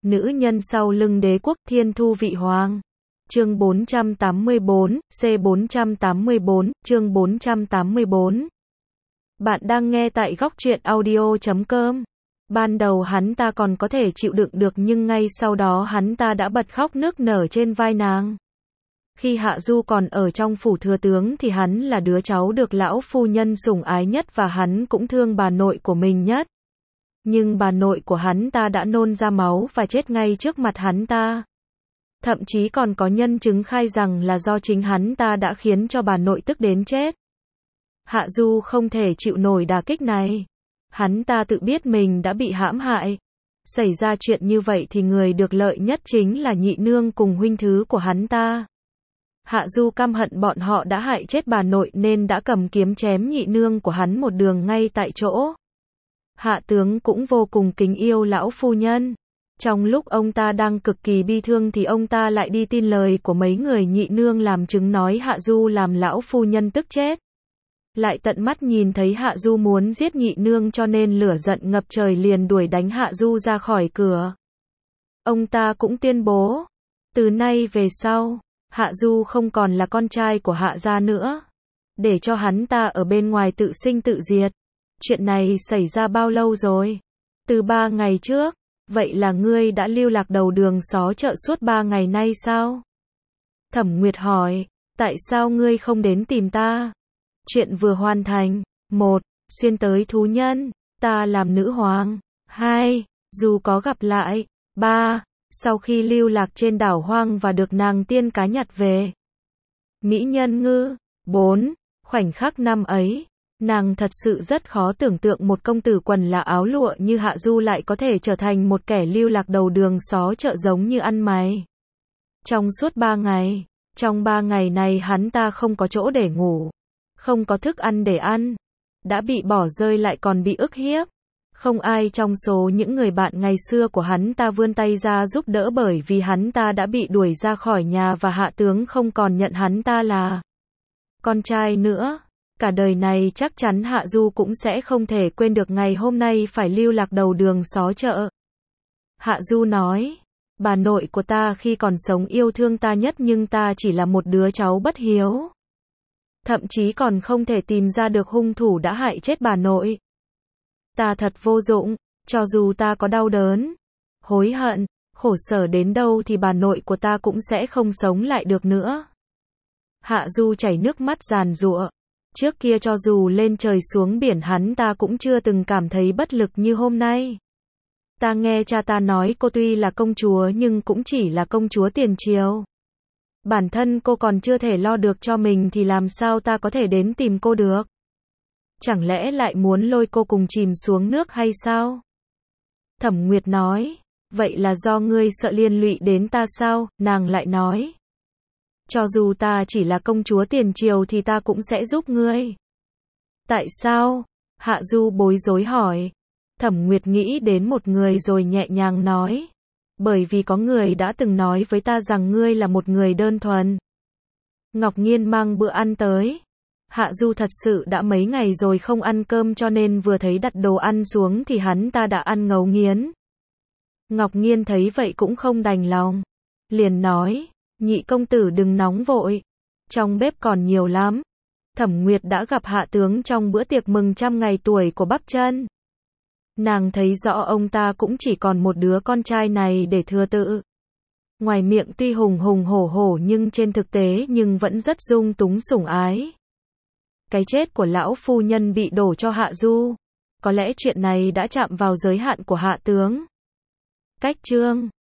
Nữ nhân sau lưng đế quốc Thiên Thu Vị Hoàng. Chương 484, C484, chương 484. Bạn đang nghe tại góc truyện audio.com. Ban đầu hắn ta còn có thể chịu đựng được nhưng ngay sau đó hắn ta đã bật khóc nức nở trên vai nàng. Khi Hạ Du còn ở trong phủ thừa tướng thì hắn là đứa cháu được lão phu nhân sủng ái nhất và hắn cũng thương bà nội của mình nhất. Nhưng bà nội của hắn ta đã nôn ra máu và chết ngay trước mặt hắn ta. Thậm chí còn có nhân chứng khai rằng là do chính hắn ta đã khiến cho bà nội tức đến chết. Hạ Du không thể chịu nổi đả kích này. Hắn ta tự biết mình đã bị hãm hại. Xảy ra chuyện như vậy thì người được lợi nhất chính là nhị nương cùng huynh thứ của hắn ta. Hạ Du căm hận bọn họ đã hại chết bà nội nên đã cầm kiếm chém nhị nương của hắn một đường ngay tại chỗ. Hạ tướng cũng vô cùng kính yêu lão phu nhân. Trong lúc ông ta đang cực kỳ bi thương thì ông ta lại đi tin lời của mấy người nhị nương làm chứng nói Hạ Du làm lão phu nhân tức chết. Lại tận mắt nhìn thấy Hạ Du muốn giết nhị nương cho nên lửa giận ngập trời liền đuổi đánh Hạ Du ra khỏi cửa. Ông ta cũng tuyên bố, từ nay về sau, Hạ Du không còn là con trai của Hạ gia nữa. Để cho hắn ta ở bên ngoài tự sinh tự diệt. Chuyện này xảy ra bao lâu rồi? Từ 3 ngày trước. Vậy là ngươi đã lưu lạc đầu đường xó chợ suốt 3 ngày nay sao? Thẩm Nguyệt hỏi, tại sao ngươi không đến tìm ta? Chuyện vừa hoàn thành. 1. Xuyên tới thú nhân. Ta làm nữ hoàng. 2. Dù có gặp lại. 3. Sau khi lưu lạc trên đảo hoang và được nàng tiên cá nhặt về. Mỹ nhân ngư. 4. Khoảnh khắc năm ấy. Nàng thật sự rất khó tưởng tượng một công tử quần là áo lụa như Hạ Du lại có thể trở thành một kẻ lưu lạc đầu đường xó chợ giống như ăn mày. Trong suốt 3 ngày, trong 3 ngày này hắn ta không có chỗ để ngủ, không có thức ăn để ăn, đã bị bỏ rơi lại còn bị ức hiếp. Không ai trong số những người bạn ngày xưa của hắn ta vươn tay ra giúp đỡ bởi vì hắn ta đã bị đuổi ra khỏi nhà và Hạ tướng không còn nhận hắn ta là con trai nữa. Cả đời này chắc chắn Hạ Du cũng sẽ không thể quên được ngày hôm nay phải lưu lạc đầu đường xó chợ. Hạ Du nói, bà nội của ta khi còn sống yêu thương ta nhất nhưng ta chỉ là một đứa cháu bất hiếu. Thậm chí còn không thể tìm ra được hung thủ đã hại chết bà nội. Ta thật vô dụng, cho dù ta có đau đớn, hối hận, khổ sở đến đâu thì bà nội của ta cũng sẽ không sống lại được nữa. Hạ Du chảy nước mắt giàn giụa. Trước kia cho dù lên trời xuống biển hắn ta cũng chưa từng cảm thấy bất lực như hôm nay. Ta nghe cha ta nói cô tuy là công chúa nhưng cũng chỉ là công chúa tiền triều. Bản thân cô còn chưa thể lo được cho mình thì làm sao ta có thể đến tìm cô được? Chẳng lẽ lại muốn lôi cô cùng chìm xuống nước hay sao? Thẩm Nguyệt nói, vậy là do ngươi sợ liên lụy đến ta sao? Nàng lại nói, cho dù ta chỉ là công chúa tiền triều thì ta cũng sẽ giúp ngươi. Tại sao? Hạ Du bối rối hỏi. Thẩm Nguyệt nghĩ đến một người rồi nhẹ nhàng nói. Bởi vì có người đã từng nói với ta rằng ngươi là một người đơn thuần. Ngọc Nghiên mang bữa ăn tới. Hạ Du thật sự đã mấy ngày rồi không ăn cơm cho nên vừa thấy đặt đồ ăn xuống thì hắn ta đã ăn ngấu nghiến. Ngọc Nghiên thấy vậy cũng không đành lòng. Liền nói, nhị công tử đừng nóng vội. Trong bếp còn nhiều lắm. Thẩm Nguyệt đã gặp Hạ tướng trong bữa tiệc mừng 100 ngày tuổi của Bắp Chân. Nàng thấy rõ ông ta cũng chỉ còn một đứa con trai này để thừa tự. Ngoài miệng tuy hùng hùng hổ hổ nhưng trên thực tế nhưng vẫn rất dung túng sủng ái. Cái chết của lão phu nhân bị đổ cho Hạ Du. Có lẽ chuyện này đã chạm vào giới hạn của Hạ tướng. Cách chương